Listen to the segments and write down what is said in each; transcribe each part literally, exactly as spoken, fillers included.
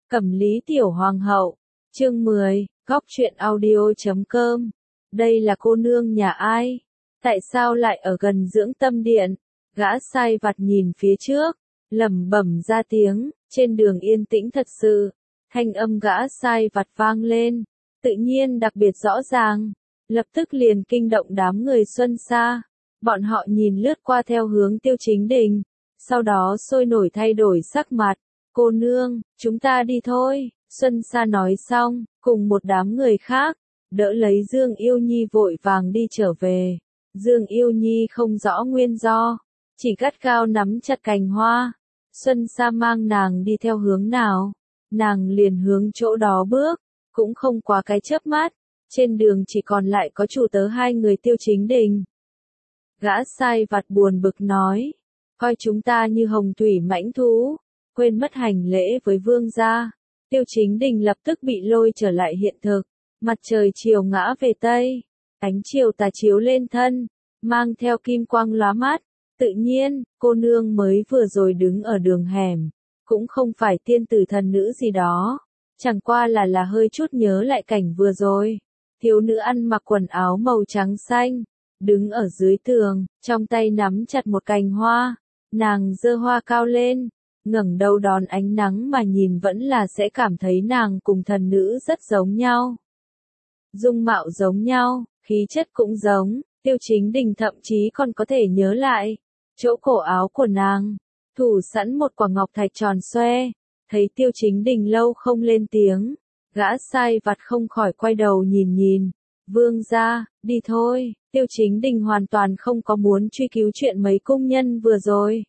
Cẩm lý tiểu hoàng hậu, chương mười, góc truyện audio chấm com. Đây là cô nương nhà ai? Tại sao lại ở gần dưỡng tâm điện? Gã sai vặt nhìn phía trước, lẩm bẩm ra tiếng, trên đường yên tĩnh thật sự. Thanh âm gã sai vặt vang lên, tự nhiên đặc biệt rõ ràng, lập tức liền kinh động đám người Xuân Sa. Bọn họ nhìn lướt qua theo hướng Tiêu Chính Đình, sau đó sôi nổi thay đổi sắc mặt. Cô nương, chúng ta đi thôi. Xuân Sa nói xong, cùng một đám người khác, đỡ lấy Dương Yêu Nhi vội vàng đi trở về. Dương Yêu Nhi không rõ nguyên do, chỉ gắt gao nắm chặt cành hoa. Xuân Sa mang nàng đi theo hướng nào, nàng liền hướng chỗ đó bước, cũng không quá cái chớp mắt. Trên đường chỉ còn lại có chủ tớ hai người Tiêu Chính Đình. Gã sai vặt buồn bực nói, coi chúng ta như hồng thủy mãnh thú, quên mất hành lễ với vương gia. Tiêu Chính Đình lập tức bị lôi trở lại hiện thực. Mặt trời chiều ngã về tây, ánh chiều tà chiếu lên thân, mang theo kim quang lóa mắt. Tự nhiên, cô nương mới vừa rồi đứng ở đường hẻm, cũng không phải tiên tử thần nữ gì đó, chẳng qua là là hơi chút nhớ lại cảnh vừa rồi. Thiếu nữ ăn mặc quần áo màu trắng xanh, đứng ở dưới tường, trong tay nắm chặt một cành hoa, nàng giơ hoa cao lên, ngẩng đầu đón ánh nắng mà nhìn vẫn là sẽ cảm thấy nàng cùng thần nữ rất giống nhau. Dung mạo giống nhau, khí chất cũng giống, Tiêu Chính Đình thậm chí còn có thể nhớ lại, chỗ cổ áo của nàng, thủ sẵn một quả ngọc thạch tròn xoe. Thấy Tiêu Chính Đình lâu không lên tiếng, gã sai vặt không khỏi quay đầu nhìn nhìn. Vương gia, đi thôi. Tiêu Chính Đình hoàn toàn không có muốn truy cứu chuyện mấy cung nhân vừa rồi.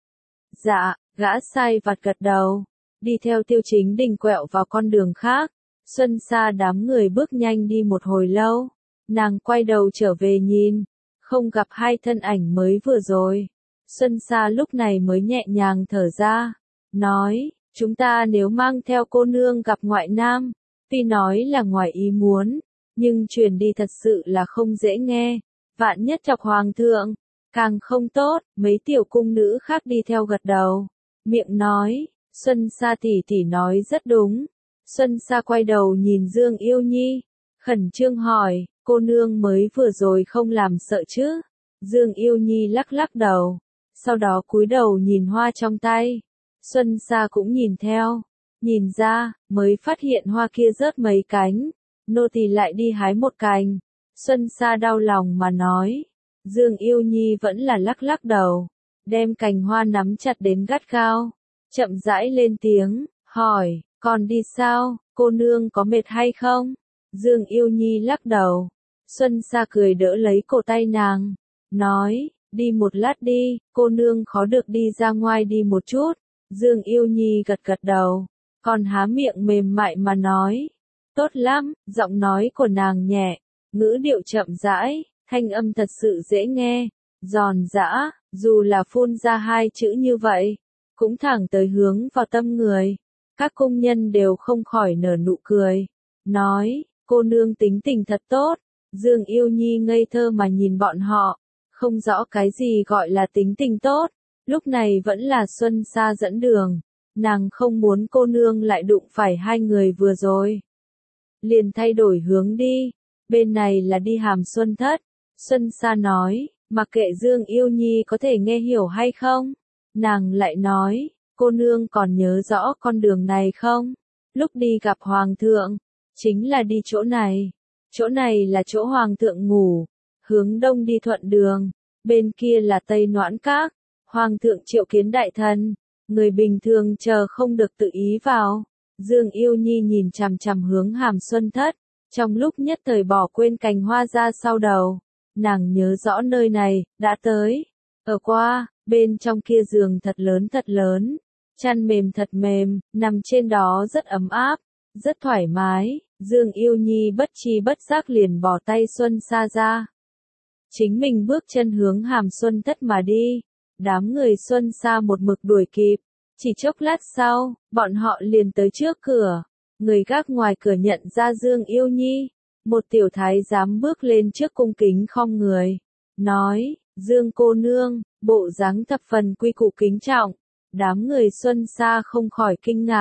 Dạ, gã sai vặt gật đầu, đi theo Tiêu Chính Đình quẹo vào con đường khác. Xuân Sa đám người bước nhanh đi một hồi lâu, nàng quay đầu trở về nhìn, không gặp hai thân ảnh mới vừa rồi. Xuân Sa lúc này mới nhẹ nhàng thở ra, nói, chúng ta nếu mang theo cô nương gặp ngoại nam, tuy nói là ngoài ý muốn, nhưng truyền đi thật sự là không dễ nghe, vạn nhất chọc hoàng thượng, càng không tốt. Mấy tiểu cung nữ khác đi theo gật đầu, miệng nói, Xuân Sa tỷ tỷ nói rất đúng. Xuân Sa quay đầu nhìn Dương Yêu Nhi, khẩn trương hỏi, cô nương mới vừa rồi không làm sợ chứ? Dương Yêu Nhi lắc lắc đầu, sau đó cúi đầu nhìn hoa trong tay. Xuân Sa cũng nhìn theo, nhìn ra, mới phát hiện hoa kia rớt mấy cánh, nô tỳ lại đi hái một cành. Xuân Sa đau lòng mà nói, Dương Yêu Nhi vẫn là lắc lắc đầu, đem cành hoa nắm chặt đến gắt gao, chậm rãi lên tiếng, hỏi, còn đi sao, cô nương có mệt hay không? Dương Yêu Nhi lắc đầu. Xuân Sa cười đỡ lấy cổ tay nàng, nói, đi một lát đi, cô nương khó được đi ra ngoài đi một chút. Dương Yêu Nhi gật gật đầu, còn há miệng mềm mại mà nói, tốt lắm. Giọng nói của nàng nhẹ, ngữ điệu chậm rãi, thanh âm thật sự dễ nghe, giòn giã, dù là phun ra hai chữ như vậy, cũng thẳng tới hướng vào tâm người. Các cung nhân đều không khỏi nở nụ cười, nói, cô nương tính tình thật tốt. Dương Yêu Nhi ngây thơ mà nhìn bọn họ, không rõ cái gì gọi là tính tình tốt. Lúc này vẫn là Xuân Sa dẫn đường, nàng không muốn cô nương lại đụng phải hai người vừa rồi. Liền thay đổi hướng đi, bên này là đi Hàm Xuân Thất. Xuân Sa nói, mặc kệ Dương Yêu Nhi có thể nghe hiểu hay không, nàng lại nói, cô nương còn nhớ rõ con đường này không? Lúc đi gặp Hoàng thượng, chính là đi chỗ này. Chỗ này là chỗ Hoàng thượng ngủ, hướng đông đi thuận đường, bên kia là Tây Noãn Các. Hoàng thượng triệu kiến đại thần, người bình thường chờ không được tự ý vào. Dương Yêu Nhi nhìn chằm chằm hướng Hàm Xuân Thất, trong lúc nhất thời bỏ quên cành hoa ra sau đầu. Nàng nhớ rõ nơi này, đã tới, ở qua, bên trong kia giường thật lớn thật lớn, chăn mềm thật mềm, nằm trên đó rất ấm áp, rất thoải mái. Dương Yêu Nhi bất tri bất giác liền bỏ tay Xuân Sa ra, chính mình bước chân hướng Hàm Xuân Thất mà đi. Đám người Xuân Sa một mực đuổi kịp, chỉ chốc lát sau, bọn họ liền tới trước cửa. Người gác ngoài cửa nhận ra Dương Yêu Nhi, một tiểu thái giám bước lên trước cung kính khom người, nói, Dương cô nương, bộ dáng thập phần quy củ kính trọng. Đám người Xuân Sa không khỏi kinh ngạc,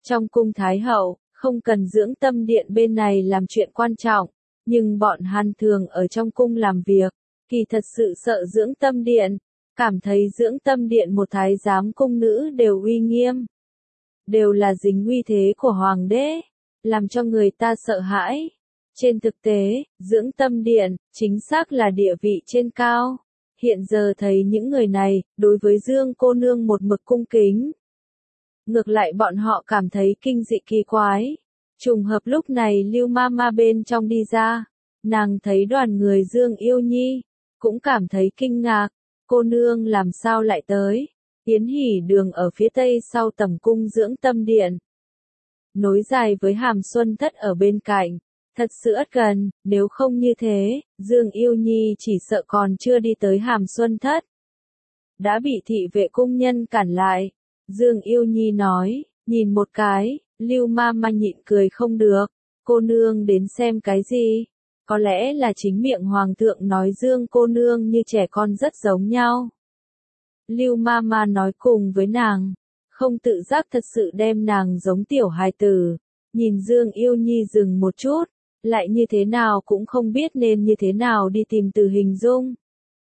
Trong cung Thái Hậu, không cần dưỡng tâm điện bên này làm chuyện quan trọng, nhưng bọn hắn thường ở trong cung làm việc, kỳ thật sự sợ dưỡng tâm điện, cảm thấy dưỡng tâm điện một thái giám cung nữ đều uy nghiêm, đều là dính uy thế của hoàng đế, làm cho người ta sợ hãi. Trên thực tế, dưỡng tâm điện, chính xác là địa vị trên cao. Hiện giờ thấy những người này, đối với Dương cô nương một mực cung kính. Ngược lại bọn họ cảm thấy kinh dị kỳ quái. Trùng hợp lúc này Lưu Mama bên trong đi ra, nàng thấy đoàn người Dương Yêu Nhi, cũng cảm thấy kinh ngạc, cô nương làm sao lại tới. Yến Hỷ Đường ở phía tây sau tầm cung dưỡng tâm điện, nối dài với Hàm Xuân Thất ở bên cạnh, thật sự ất gần, nếu không như thế, Dương Yêu Nhi chỉ sợ còn chưa đi tới Hàm Xuân Thất. Đã bị thị vệ cung nhân cản lại, Dương Yêu Nhi nói, nhìn một cái, Lưu Mama nhịn cười không được, cô nương đến xem cái gì? Có lẽ là chính miệng hoàng thượng nói Dương cô nương như trẻ con rất giống nhau. Lưu Mama nói cùng với nàng, không tự giác thật sự đem nàng giống tiểu hài tử. Nhìn Dương Yêu Nhi dừng một chút, lại như thế nào cũng không biết nên như thế nào đi tìm từ hình dung.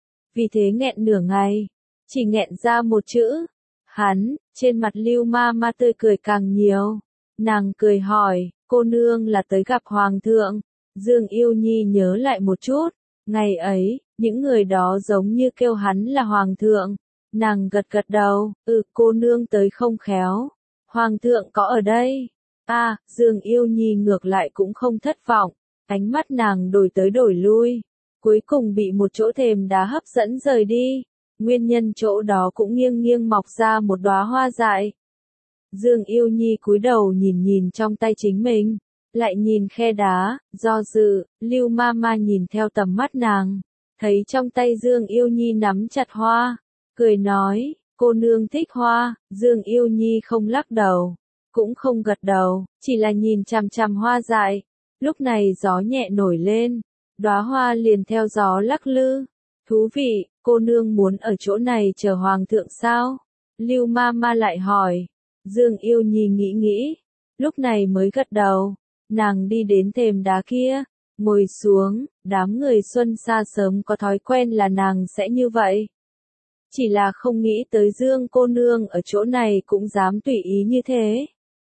Vì thế nghẹn nửa ngày, chỉ nghẹn ra một chữ, hắn. Trên mặt Lưu Mama tươi cười càng nhiều. Nàng cười hỏi, cô nương là tới gặp hoàng thượng. Dương Yêu Nhi nhớ lại một chút, ngày ấy, những người đó giống như kêu hắn là hoàng thượng. Nàng gật gật đầu, ừ, cô nương tới không khéo. Hoàng thượng có ở đây. À, Dương Yêu Nhi ngược lại cũng không thất vọng, ánh mắt nàng đổi tới đổi lui, cuối cùng bị một chỗ thềm đá hấp dẫn rời đi. Nguyên nhân chỗ đó cũng nghiêng nghiêng mọc ra một đóa hoa dại. Dương Yêu Nhi cúi đầu nhìn nhìn trong tay chính mình, lại nhìn khe đá, do dự. Lưu Mama nhìn theo tầm mắt nàng, thấy trong tay Dương Yêu Nhi nắm chặt hoa, cười nói, cô nương thích hoa. Dương Yêu Nhi không lắc đầu, cũng không gật đầu, chỉ là nhìn chằm chằm hoa dại. Lúc này gió nhẹ nổi lên, đóa hoa liền theo gió lắc lư. Thú vị, cô nương muốn ở chỗ này chờ hoàng thượng sao? Lưu Mama lại hỏi. Dương Yêu Nhi nghĩ nghĩ, lúc này mới gật đầu. Nàng đi đến thềm đá kia, ngồi xuống. Đám người Xuân Sa sớm có thói quen là nàng sẽ như vậy. Chỉ là không nghĩ tới Dương cô nương ở chỗ này cũng dám tùy ý như thế.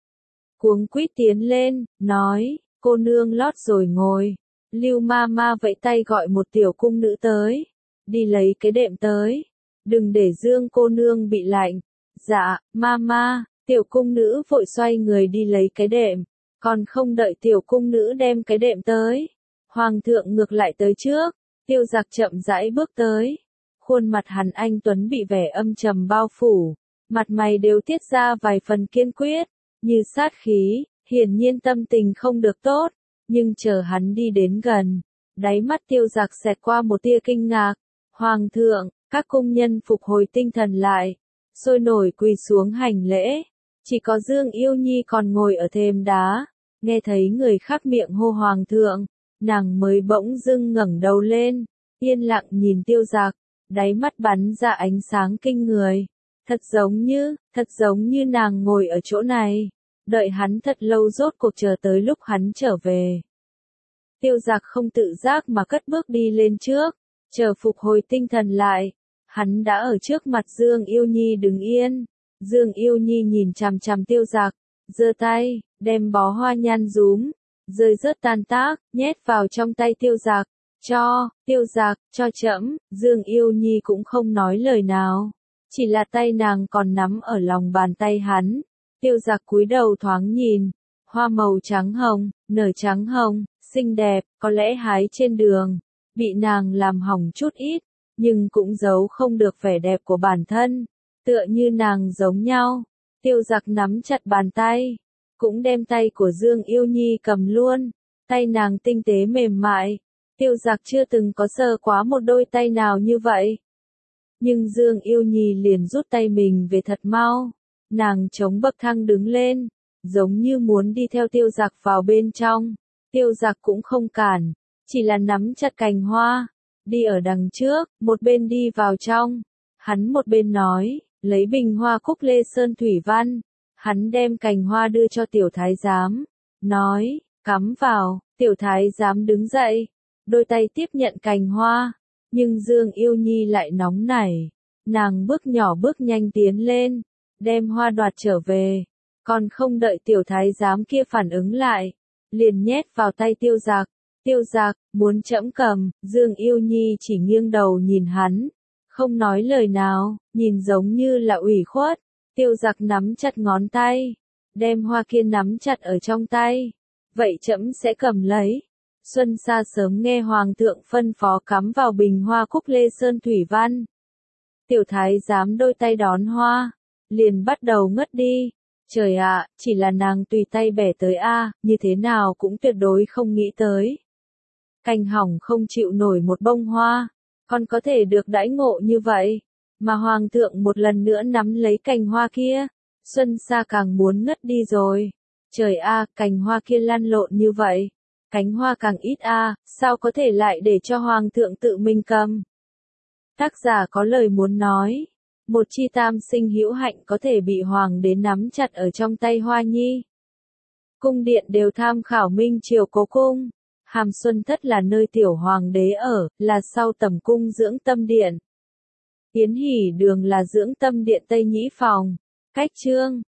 Cuống quýt tiến lên, nói, cô nương lót rồi ngồi. Lưu Mama vẫy tay gọi một tiểu cung nữ tới, đi lấy cái đệm tới, đừng để Dương cô nương bị lạnh. Dạ, Mama. Tiểu cung nữ vội xoay người đi lấy cái đệm, còn không đợi tiểu cung nữ đem cái đệm tới, hoàng thượng ngược lại tới trước. Tiêu Giặc chậm rãi bước tới, khuôn mặt hắn anh tuấn bị vẻ âm trầm bao phủ, mặt mày đều tiết ra vài phần kiên quyết, như sát khí, hiển nhiên tâm tình không được tốt. Nhưng chờ hắn đi đến gần, đáy mắt Tiêu Giặc xẹt qua một tia kinh ngạc. Hoàng thượng, các cung nhân phục hồi tinh thần lại, sôi nổi quỳ xuống hành lễ. Chỉ có Dương Yêu Nhi còn ngồi ở thềm đá, nghe thấy người khác miệng hô hoàng thượng, nàng mới bỗng dưng ngẩng đầu lên, yên lặng nhìn Tiêu Giặc, đáy mắt bắn ra ánh sáng kinh người. Thật giống như, thật giống như nàng ngồi ở chỗ này, đợi hắn thật lâu rốt cuộc chờ tới lúc hắn trở về. Tiêu Giặc không tự giác mà cất bước đi lên trước, chờ phục hồi tinh thần lại, hắn đã ở trước mặt Dương Yêu Nhi đứng yên. Dương Yêu Nhi nhìn chằm chằm Tiêu Giặc, giơ tay, đem bó hoa nhan rúm, rơi rớt tan tác, nhét vào trong tay Tiêu Giặc. Cho, Tiêu Giặc, cho trẫm. Dương Yêu Nhi cũng không nói lời nào, chỉ là tay nàng còn nắm ở lòng bàn tay hắn. Tiêu Giặc cúi đầu thoáng nhìn, hoa màu trắng hồng, nở trắng hồng, xinh đẹp, có lẽ hái trên đường, bị nàng làm hỏng chút ít, nhưng cũng giấu không được vẻ đẹp của bản thân. Tựa như nàng giống nhau. Tiêu Giặc nắm chặt bàn tay, cũng đem tay của Dương Yêu Nhi cầm luôn. Tay nàng tinh tế mềm mại, Tiêu Giặc chưa từng có sờ quá một đôi tay nào như vậy. Nhưng Dương Yêu Nhi liền rút tay mình về thật mau. Nàng chống bậc thang đứng lên, giống như muốn đi theo Tiêu Giặc vào bên trong. Tiêu Giặc cũng không cản, chỉ là nắm chặt cành hoa, đi ở đằng trước, một bên đi vào trong. Hắn một bên nói, lấy bình hoa cúc lê sơn thủy văn, Hắn đem cành hoa đưa cho tiểu thái giám, nói, cắm vào, tiểu thái giám đứng dậy, đôi tay tiếp nhận cành hoa, nhưng Dương Yêu Nhi lại nóng nảy, nàng bước nhỏ bước nhanh tiến lên, đem hoa đoạt trở về, còn không đợi tiểu thái giám kia phản ứng lại, liền nhét vào tay Tiêu Giặc. Tiêu Giặc, muốn trẫm cầm, Dương Yêu Nhi chỉ nghiêng đầu nhìn hắn, không nói lời nào, nhìn giống như là ủy khuất. Tiêu Giặc nắm chặt ngón tay, đem hoa kia nắm chặt ở trong tay. Vậy trẫm sẽ cầm lấy. Xuân Sa sớm nghe Hoàng thượng phân phó cắm vào bình hoa cúc lê sơn thủy văn. Tiểu thái giám đôi tay đón hoa, liền bắt đầu ngất đi. Trời ạ, chỉ là nàng tùy tay bẻ tới a, như thế nào cũng tuyệt đối không nghĩ tới. Cành hỏng không chịu nổi một bông hoa, còn có thể được đãi ngộ như vậy. Mà Hoàng thượng một lần nữa nắm lấy cành hoa kia, Xuân Sa càng muốn ngất đi rồi. Trời a, cành hoa kia lăn lộn như vậy, cánh hoa càng ít a, sao có thể lại để cho Hoàng thượng tự mình cầm. Tác giả có lời muốn nói, một chi tam sinh hữu hạnh có thể bị Hoàng đế nắm chặt ở trong tay Hoa Nhi. Cung điện đều tham khảo Minh Triều Cố Cung, Hàm Xuân Thất là nơi tiểu Hoàng đế ở, là sau tẩm cung dưỡng tâm điện. Yến Hỷ Đường là dưỡng tâm điện Tây Nhĩ Phòng. Cách chương